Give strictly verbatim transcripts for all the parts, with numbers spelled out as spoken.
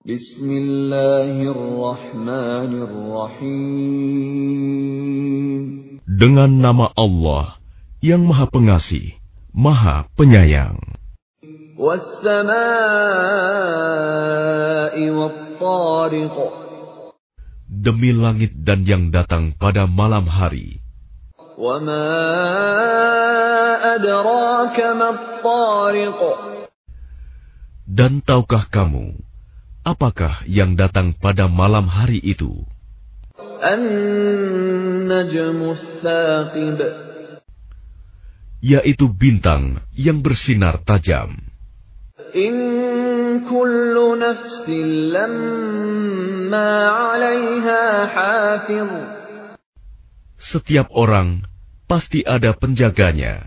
Bismillahirrahmanirrahim. Dengan nama Allah yang Maha Pengasih, Maha Penyayang. Was-samaa'i wat-tariq. Demi langit dan yang datang pada malam hari. Wa ma adraka mat-tariq. Dan tahukah kamu, apakah yang datang pada malam hari itu? An-najmu ats-tsaqib. Yaitu bintang yang bersinar tajam. In kullu nafsin lamma 'alaiha hafiz. Setiap orang pasti ada penjaganya.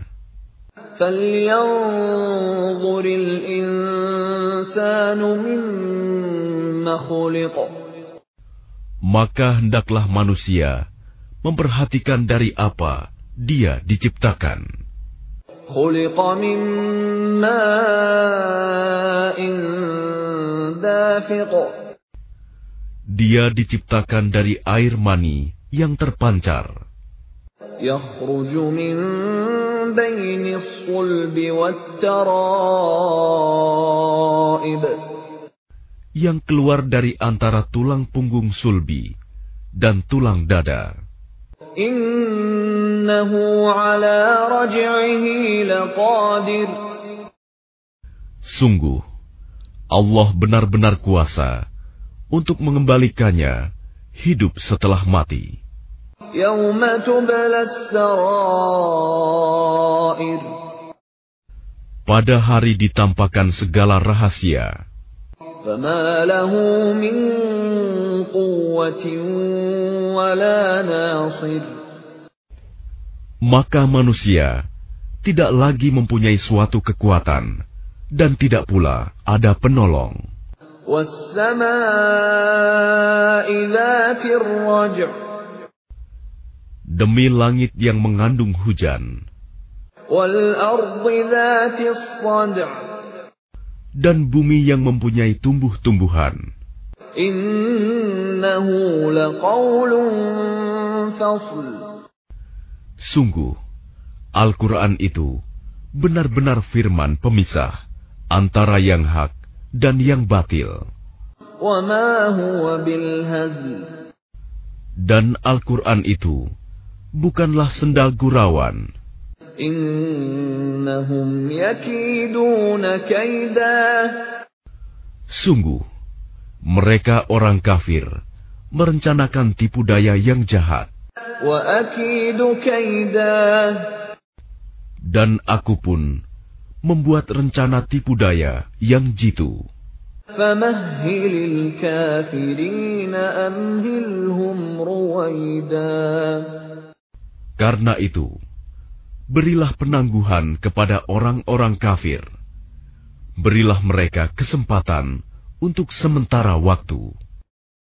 Falyanzuril insanu mimma khuliq. Maka hendaklah manusia memperhatikan dari apa dia diciptakan. Khuliqa min ma'in dafiq. Dia diciptakan dari air mani yang terpancar. Yakhruju min bainis sulbi wat-tara'ib. Yang keluar dari antara tulang punggung sulbi dan tulang dada. Innahu ala raj'ihi laqadir. Sungguh, Allah benar-benar kuasa untuk mengembalikannya hidup setelah mati. Yauma tublas sarair. Pada hari ditampakkan segala rahasia. Fama lahu min quwwatin wala nasir. Maka manusia tidak lagi mempunyai suatu kekuatan dan tidak pula ada penolong. Was-samaa'i dzatir raj'. Demi langit yang mengandung hujan. Wal ardi dzatis sad'. Dan bumi yang mempunyai tumbuh-tumbuhan. Innahu laqaulun fasl. Sungguh, Al-Quran itu benar-benar firman pemisah antara yang hak dan yang batil. Wa ma huwa bil hazl. Dan Al-Quran itu bukanlah sendal gurauan. Innahum yakiduna kaida. Sungguh, mereka orang kafir merencanakan tipu daya yang jahat. Wa akidu kaida. Dan aku pun membuat rencana tipu daya yang jitu. Famahhilil kafirina amhilhum ruwaida. Karena itu, berilah penangguhan kepada orang-orang kafir. Berilah mereka kesempatan untuk sementara waktu.